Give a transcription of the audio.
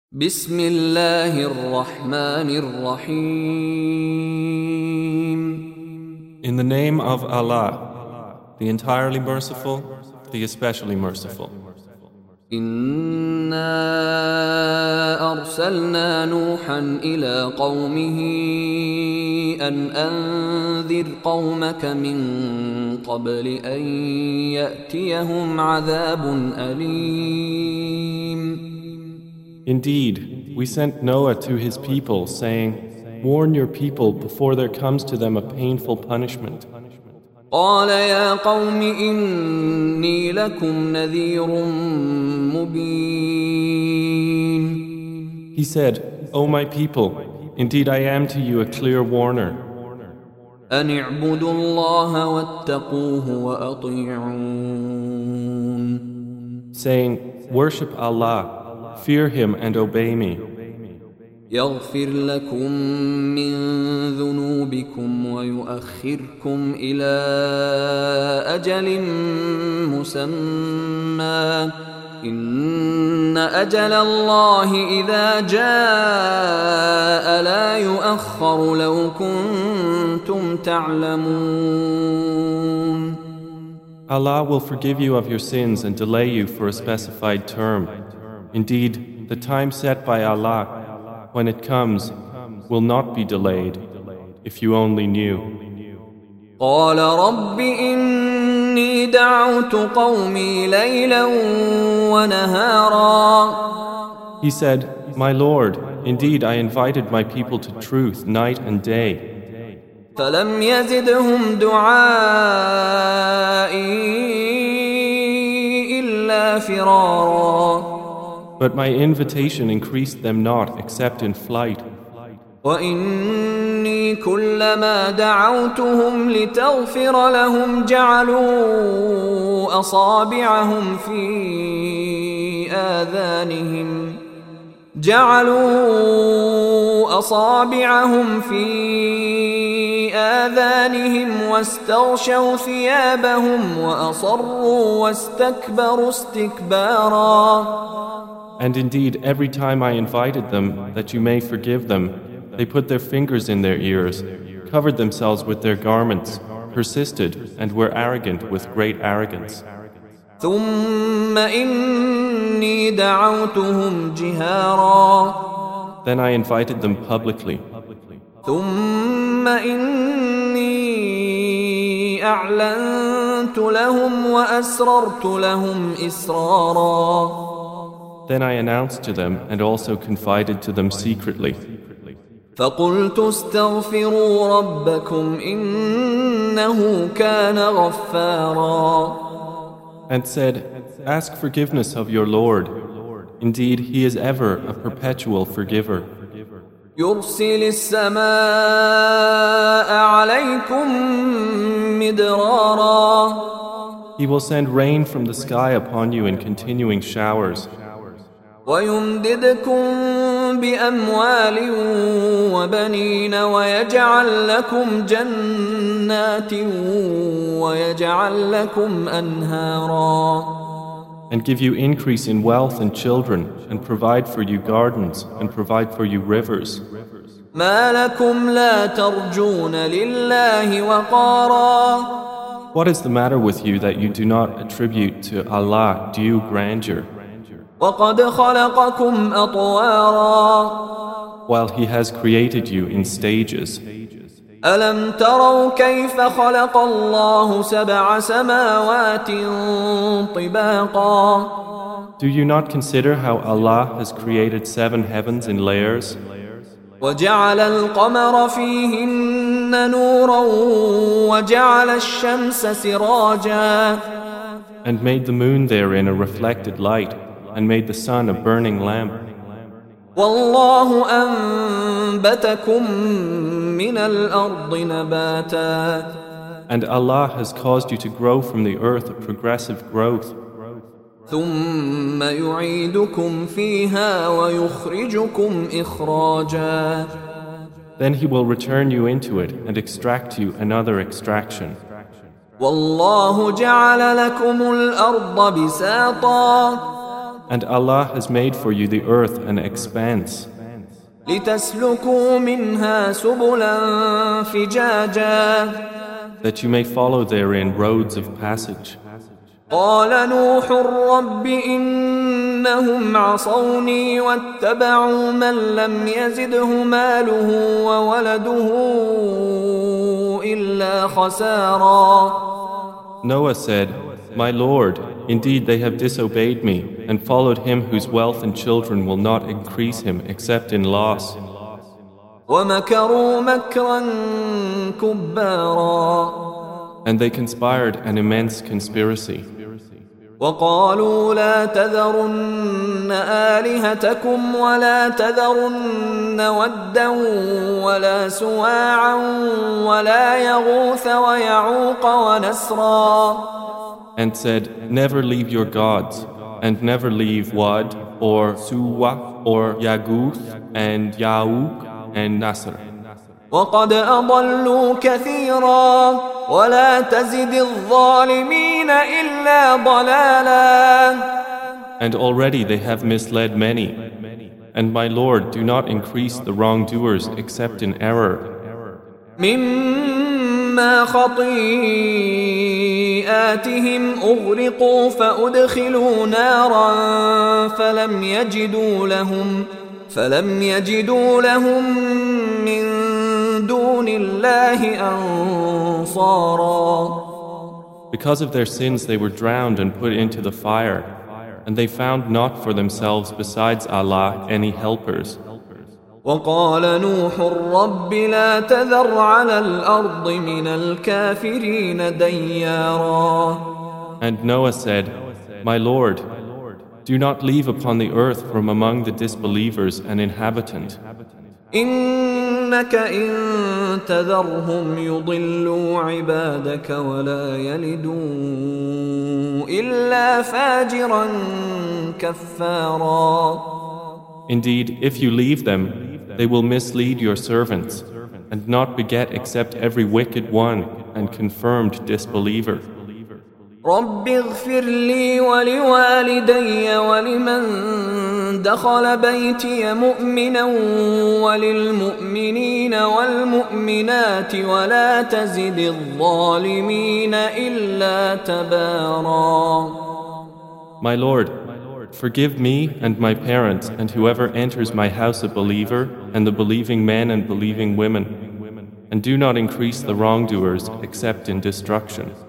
بسم الله الرحمن الرحيم. In the name of Allah, the entirely merciful, the especially merciful. إنا أرسلنا نوحا إلى قومه أن أنذر قومك من قبل أن يأتيهم عذاب أليم. Indeed, we sent Noah to his people, saying, "Warn your people before there comes to them a painful punishment." قال يا قوم إني لكم نذير مبين. He said, "O my people, indeed I am to you a clear warner. أن اعبدوا الله واتقوه وأطيعون. Saying, "Worship Allah, fear Him and obey me. يغفر لكم من ذنوبكم ويؤخركم إلى أجل مسمى إن أجل الله إذا جاء لا يؤخر لو كنتم تعلمون." Allah will forgive you of your sins and delay you for a specified term. Indeed, the time set by Allah, when it comes, will not be delayed, if you only knew. قال رب إني دعوت قومي ليلا ونهارا. He said, "My Lord, indeed I invited my people to truth night and day. فلم يزدهم دعائي إلا فرارا. But my invitation increased them not except in flight. وإني كلما دعوتهم لتغفر لهم جعلوا أصابعهم في آذانهم واستغشوا ثيابهم وأصروا واستكبروا استكبارا. And indeed, every time I invited them that you may forgive them, they put their fingers in their ears, covered themselves with their garments, persisted, and were arrogant with great arrogance. ثم إني دعوتهم جهارا. Then I invited them publicly. ثم إني أعلنت لهم وأسررت لهم إسرارا. Then I announced to them and also confided to them secretly. فقلت استغفروا ربكم إنه كان غفارا. And said, "Ask forgiveness of your Lord. Indeed, He is ever a perpetual forgiver. يرسل السماء عليكم مدرارا. He will send rain from the sky upon you in continuing showers. ويمددكم بأموال وبنين ويجعل لكم جنات ويجعل لكم أنهارا. And give you increase in wealth and children, and provide for you gardens, and provide for you rivers. ما لكم لا ترجون لله وقارا. What is the matter with you that you do not attribute to Allah due grandeur, وقد خلقكم أطوارا. while He has created you in stages? ألم تروا كيف خلق الله سبع سماوات طباقا. Do you not consider how Allah has created 7 heavens in layers, وجعل القمر فيهن نورا وجعل الشمس سراجا. and made the moon therein a reflected light, and made the sun a burning lamp? والله أنبتكم من الأرض نباتا. And Allah has caused you to grow from the earth a progressive growth. ثم يعيدكم فيها ويخرجكم إخراجا. Then He will return you into it and extract you another extraction. والله جعل لكم الأرض بساطا And Allah has made for you the earth an expanse, لتسلكوا منها سبلا فجاجا that you may follow therein roads of passage. قال نوح رب إنهم عصوني واتبعوا من لم يزده ماله وولده إلا خسارا. Noah said, My Lord, indeed they have disobeyed me and followed him whose wealth and children will not increase him except in loss. ومكروا مكرا كبارا. And they conspired an immense conspiracy. وقالوا لا تذرن آلهتكم ولا تذرن ودا ولا سواعا ولا يغوث ويعوق ونسرا. And said, Never leave your gods, and never leave Wad, or Suwa, or Yaguth, and Ya'uq, and Nasr. وقد أضلوا كثيرا ولا تزد الظالمين إلا ضلالا. And already they have misled many. And my Lord, do not increase the wrongdoers except in error. مما خطيئاتهم أغرقوا فأدخلوا نارا فلم يجدوا لهم من دون الله أنصارا. Because of their sins they were drowned and put into the fire, and they found not for themselves besides Allah any helpers. وقال نوح رب لا تذر على الأرض من الكافرين ديارا. And Noah said, My Lord, do not leave upon the earth from among the disbelievers an inhabitant. إنك إن تذرهم يضلوا عبادك ولا يلدوا إلا فاجرا كفارا. Indeed, if you leave them, they will mislead your servants and not beget except every wicked one and confirmed disbeliever. رب اغفر لي ولوالدي ولمن دخل بيتي مؤمنا وللمؤمنين والمؤمنات ولا تزد الظالمين إلا تبارا. My Lord, forgive me and my parents and whoever enters my house a believer and the believing men and believing women, and do not increase the wrongdoers except in destruction.